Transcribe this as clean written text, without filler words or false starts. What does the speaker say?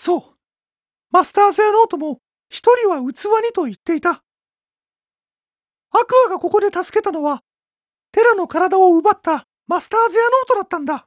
そう。マスターゼアノートも一人は器にと言っていた。アクアがここで助けたのは、テラの体を奪ったマスターゼアノートだったんだ。